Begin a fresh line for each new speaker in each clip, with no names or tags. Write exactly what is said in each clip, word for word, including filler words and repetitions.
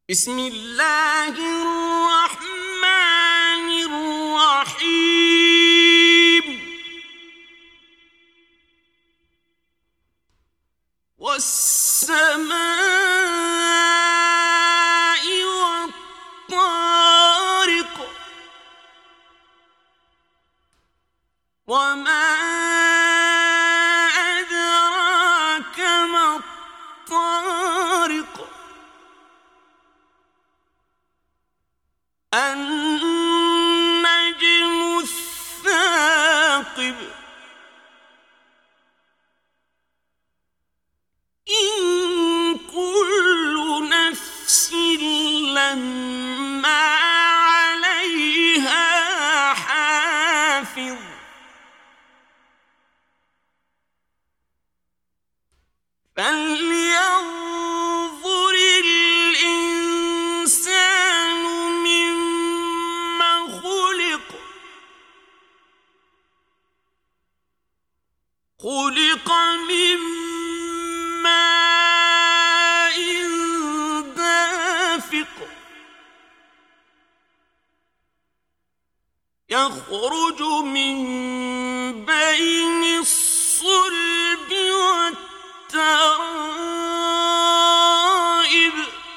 بسم الله الرحمن الرحيم والسماء والطارق وما أدراك ما الطارق النجم الثاقب إن كل نفس لما عليها حافظ فلينظر الإنسان مما خلق خلق من ماء دافق يخرج من بين الصلب والترائب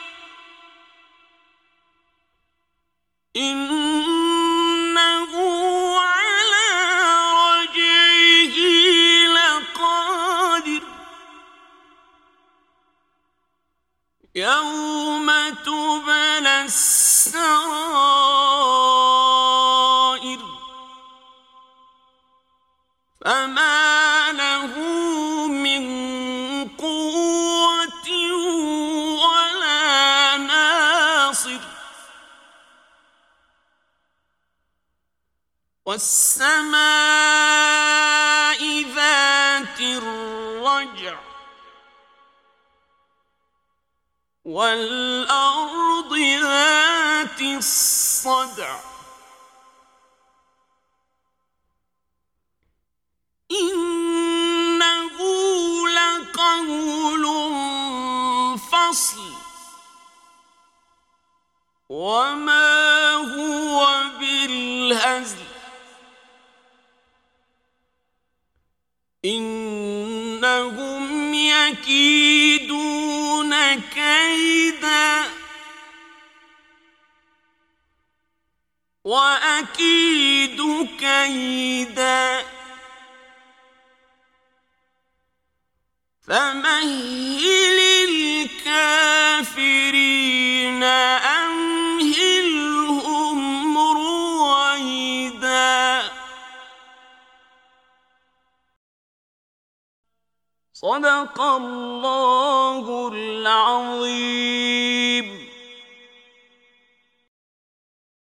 إنه على رجعه لقادر يوم تبلى السرائر فما له من قوة ولا ناصر والسماء ذات الرجع والأرض ذات الصدع إنه لقول فصل وما هو بالهزل إنهم يكيدون كيدا وأكيد كيدا فمهل الكافرين أمهلهم رويدا صدق الله العظيم.